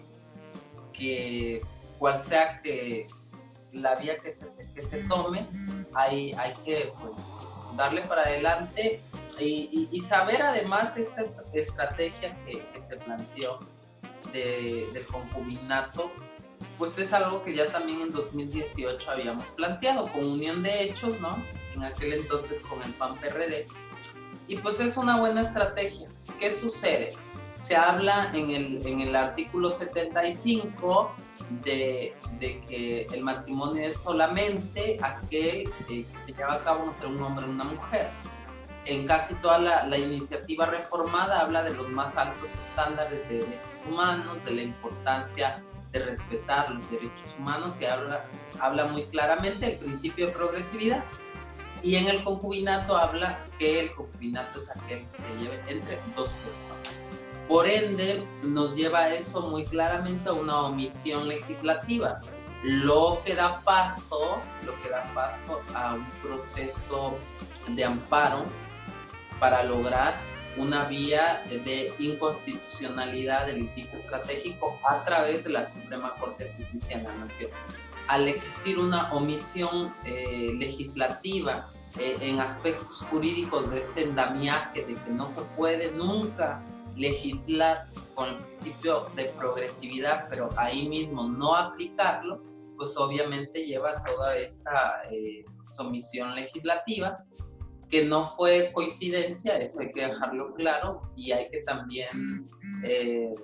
O: que cual sea que la vía que se tome, hay que pues, darle para adelante y saber además esta estrategia que se planteó del concubinato, pues es algo que ya también en 2018 habíamos planteado, con unión de hechos, ¿no? En aquel entonces con el PAN-PRD, y pues es una buena estrategia. ¿Qué sucede? Se habla en el artículo 75 de que el matrimonio es solamente aquel que se lleva a cabo entre un hombre y una mujer. En casi toda la iniciativa reformada habla de los más altos estándares de derechos humanos, de la importancia de respetar los derechos humanos, y habla muy claramente del principio de progresividad. Y en el concubinato habla que el concubinato es aquel que se lleve entre dos personas. Por ende, nos lleva eso muy claramente a una omisión legislativa, lo que da paso a un proceso de amparo para lograr una vía de inconstitucionalidad del litigio estratégico a través de la Suprema Corte de Justicia de la Nación. Al existir una omisión legislativa en aspectos jurídicos de este andamiaje de que no se puede nunca legislar con el principio de progresividad, pero ahí mismo no aplicarlo, pues obviamente lleva toda esta omisión legislativa, que no fue coincidencia, eso hay que dejarlo claro, y hay que también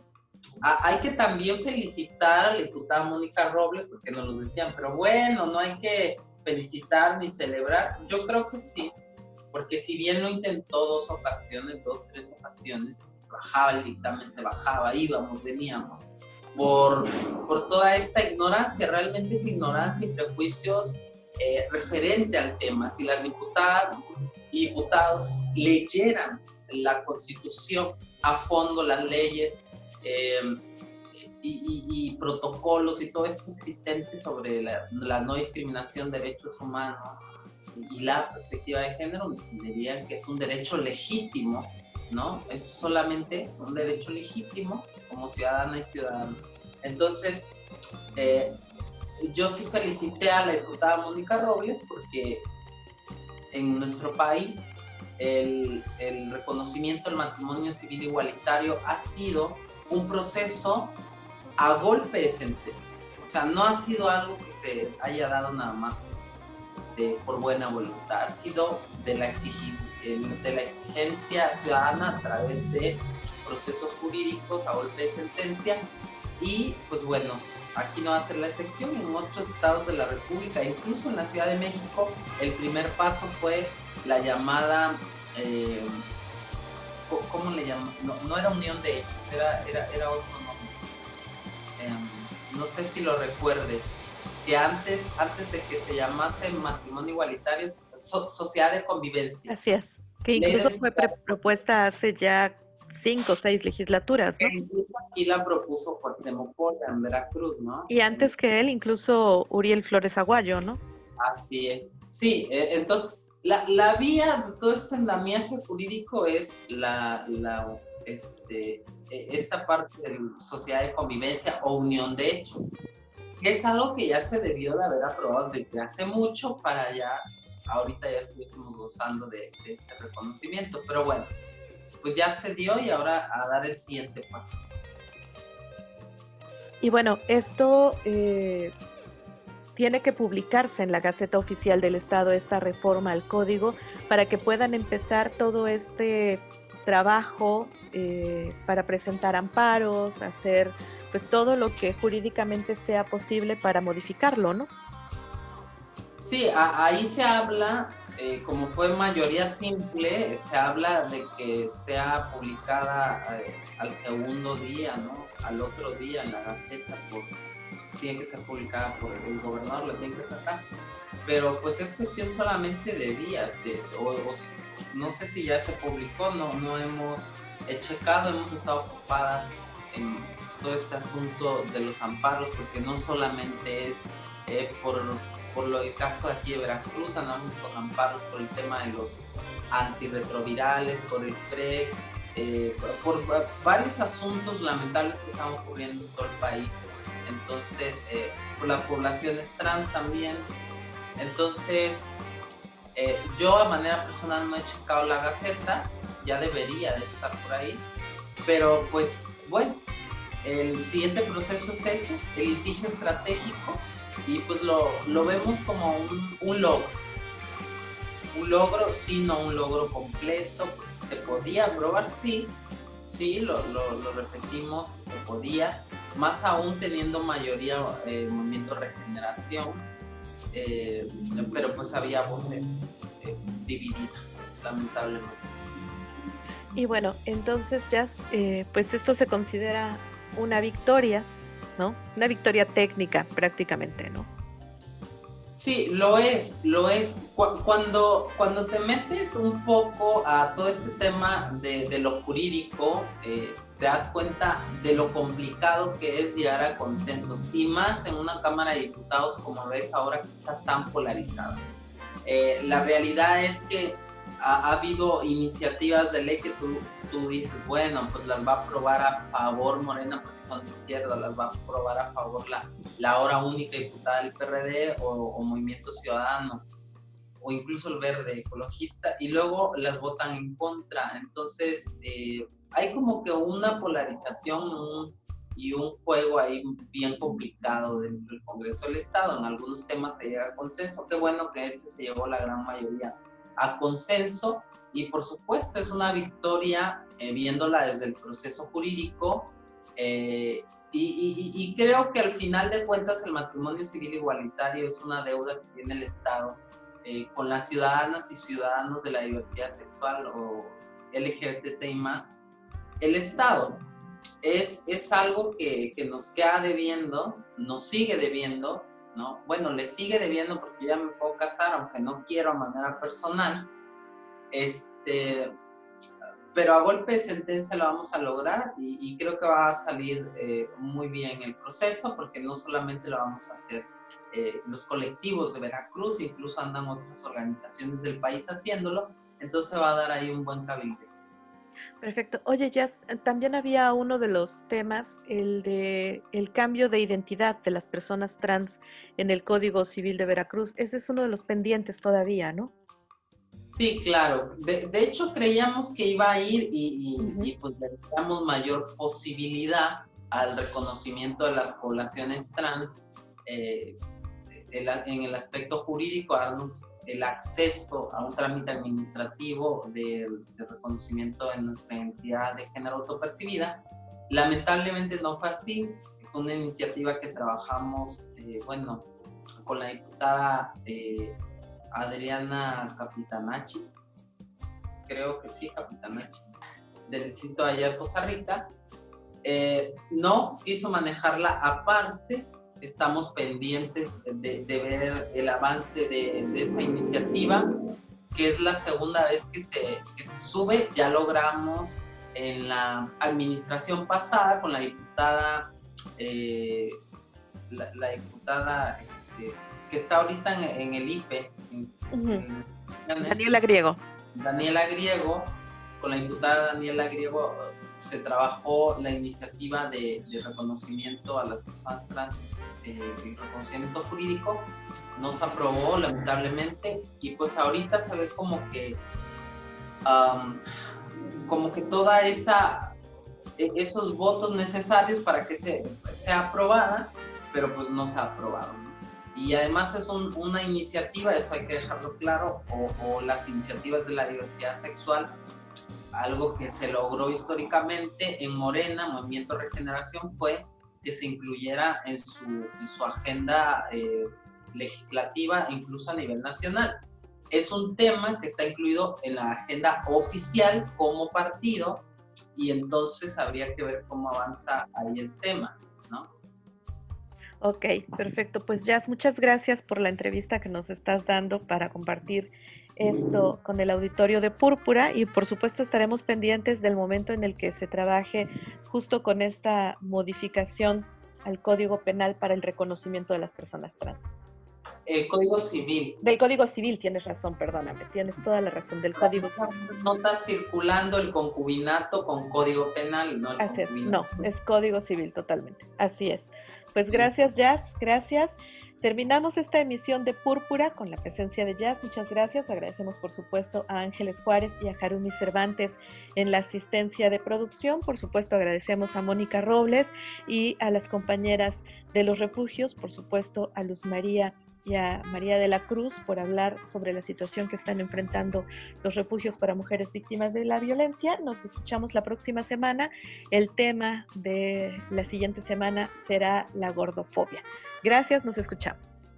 O: hay que también felicitar a la diputada Mónica Robles, porque nos lo decían, pero bueno, no hay que felicitar ni celebrar. Yo creo que sí, porque si bien lo intentó 3 ocasiones, bajaba el dictamen, se bajaba, íbamos, veníamos, por toda esta ignorancia, realmente es ignorancia y prejuicios referente al tema. Si las diputadas y diputados leyeran la Constitución a fondo, las leyes y protocolos y todo esto existente sobre la no discriminación, derechos humanos y la perspectiva de género, dirían que es un derecho legítimo, ¿no? Eso solamente es un derecho legítimo como ciudadana y ciudadano. Entonces, yo sí felicité a la diputada Mónica Robles porque en nuestro país el reconocimiento del matrimonio civil igualitario ha sido un proceso a golpe de sentencia. O sea, no ha sido algo que se haya dado nada más por buena voluntad, ha sido de la exigencia ciudadana a través de procesos jurídicos a golpe de sentencia. Y pues bueno, aquí no va a ser la excepción. En otros estados de la República, incluso en la Ciudad de México, el primer paso fue la llamada, ¿cómo le llaman? No era unión de hechos, era otro nombre. No sé si lo recuerdes, que antes de que se llamase matrimonio igualitario, sociedad de convivencia.
B: Así es, que incluso fue propuesta hace ya 5 o 6 legislaturas, ¿no?
O: Incluso aquí la propuso Cuauhtémoc Córdoba en Veracruz, ¿no?
B: Y antes que él, incluso Uriel Flores Aguayo, ¿no?
O: Así es. Sí, entonces, la vía de todo este andamiaje jurídico es esta parte de sociedad de convivencia o unión de hecho, que es algo que ya se debió de haber aprobado desde hace mucho para ya, ahorita ya estuviésemos gozando de ese reconocimiento, pero bueno, pues ya se dio y ahora a dar el siguiente paso.
B: Y bueno, esto tiene que publicarse en la Gaceta Oficial del Estado, esta reforma al código, para que puedan empezar todo este trabajo para presentar amparos, hacer pues todo lo que jurídicamente sea posible para modificarlo, ¿no?
O: Sí, ahí se habla, como fue mayoría simple, se habla de que sea publicada al segundo día, ¿no? Al otro día en la Gaceta, tiene que ser publicada por el gobernador, la tiene que sacar. Pero pues es cuestión solamente de días, no sé si ya se publicó, no hemos checado, hemos estado ocupadas en todo este asunto de los amparos, porque no solamente es por el caso aquí de Veracruz, andamos con amparos por el tema de los antirretrovirales, por el PREC, por varios asuntos lamentables que están ocurriendo en todo el país. Entonces, por las poblaciones trans también. Entonces, yo a manera personal no he checado la Gaceta, ya debería de estar por ahí, pero pues bueno, el siguiente proceso es ese, el litigio estratégico, y pues lo vemos como un logro. Un logro, sí, no un logro completo, porque se podía aprobar, sí, lo repetimos, se podía, más aún teniendo mayoría Movimiento Regeneración, pero pues había voces divididas, lamentablemente.
B: Y bueno, entonces ya, pues esto se considera una victoria, ¿no? Una victoria técnica prácticamente, ¿no?
O: Sí, lo es. Cuando te metes un poco a todo este tema de lo jurídico, te das cuenta de lo complicado que es llegar a consensos, y más en una Cámara de Diputados como ves ahora, que está tan polarizada. La realidad es que ha habido iniciativas de ley que tú dices, bueno, pues las va a aprobar a favor Morena porque son de izquierda, las va a aprobar a favor la ahora única diputada del PRD o Movimiento Ciudadano, o incluso el Verde Ecologista, y luego las votan en contra. Entonces, hay como que una polarización y un juego ahí bien complicado dentro del Congreso del Estado. En algunos temas se llega a consenso, qué bueno que se llegó la gran mayoría a consenso, y por supuesto es una victoria viéndola desde el proceso jurídico, Y creo que al final de cuentas el matrimonio civil igualitario es una deuda que tiene el Estado con las ciudadanas y ciudadanos de la diversidad sexual o LGBTI+. El Estado es algo que nos queda debiendo, nos sigue debiendo, ¿no? Bueno, le sigue debiendo porque ya me puedo casar, aunque no quiero a manera personal, pero a golpe de sentencia lo vamos a lograr y creo que va a salir muy bien el proceso, porque no solamente lo vamos a hacer los colectivos de Veracruz, incluso andan otras organizaciones del país haciéndolo, entonces va a dar ahí un buen cabildeo.
B: Perfecto. Oye, Jazz, también había uno de los temas, el de el cambio de identidad de las personas trans en el Código Civil de Veracruz. Ese es uno de los pendientes todavía, ¿no?
O: Sí, claro. De hecho, creíamos que iba a ir y pues le damos mayor posibilidad al reconocimiento de las poblaciones trans en el aspecto jurídico, darnos el acceso a un trámite administrativo de reconocimiento de nuestra identidad de género autopercibida. Lamentablemente no fue así. Fue una iniciativa que trabajamos, con la diputada Adriana Capitanachi, creo que sí, Capitanachi, del distrito de allá de Poza Rica. No quiso manejarla aparte. Estamos pendientes de ver el avance de esa iniciativa, que es la segunda vez que se sube. Ya logramos en la administración pasada con la diputada, la diputada que está ahorita en el IPE,
B: Daniela Griego.
O: Con la diputada Daniela Griego se trabajó la iniciativa de reconocimiento a las personas trans, reconocimiento jurídico. No se aprobó, lamentablemente, y pues ahorita se ve como que toda esos votos necesarios para que sea aprobada, pero pues no se ha aprobado, ¿no? Y además es una iniciativa, eso hay que dejarlo claro, o las iniciativas de la diversidad sexual, algo que se logró históricamente en Morena, Movimiento Regeneración, fue que se incluyera en su agenda legislativa, incluso a nivel nacional. Es un tema que está incluido en la agenda oficial como partido, y entonces habría que ver cómo avanza ahí el tema, ¿no?
B: Ok, perfecto. Pues Jazz, muchas gracias por la entrevista que nos estás dando para compartir esto con el auditorio de Púrpura, y por supuesto estaremos pendientes del momento en el que se trabaje justo con esta modificación al Código Penal para el reconocimiento de las personas trans.
O: El Código Civil.
B: Del Código Civil, tienes razón, perdóname, tienes toda la razón, del Código Civil.
O: No está circulando el concubinato con Código Penal, ¿no?
B: Así es, no, es Código Civil totalmente, así es. Pues gracias, Jazz, gracias. Terminamos esta emisión de Púrpura con la presencia de Jazz. Muchas gracias. Agradecemos, por supuesto, a Ángeles Juárez y a Harumi Cervantes en la asistencia de producción. Por supuesto, agradecemos a Mónica Robles y a las compañeras de los refugios, por supuesto, a Luz María y a María de la Cruz por hablar sobre la situación que están enfrentando los refugios para mujeres víctimas de la violencia. Nos escuchamos la próxima semana. El tema de la siguiente semana será la gordofobia. Gracias, nos escuchamos.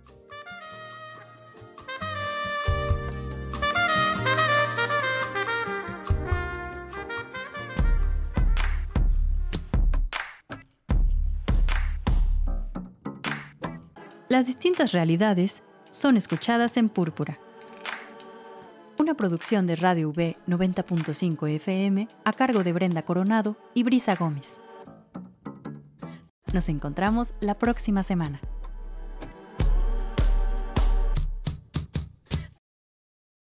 A: Las distintas realidades son escuchadas en Púrpura. Una producción de Radio V 90.5 FM a cargo de Brenda Coronado y Brisa Gómez. Nos encontramos la próxima semana.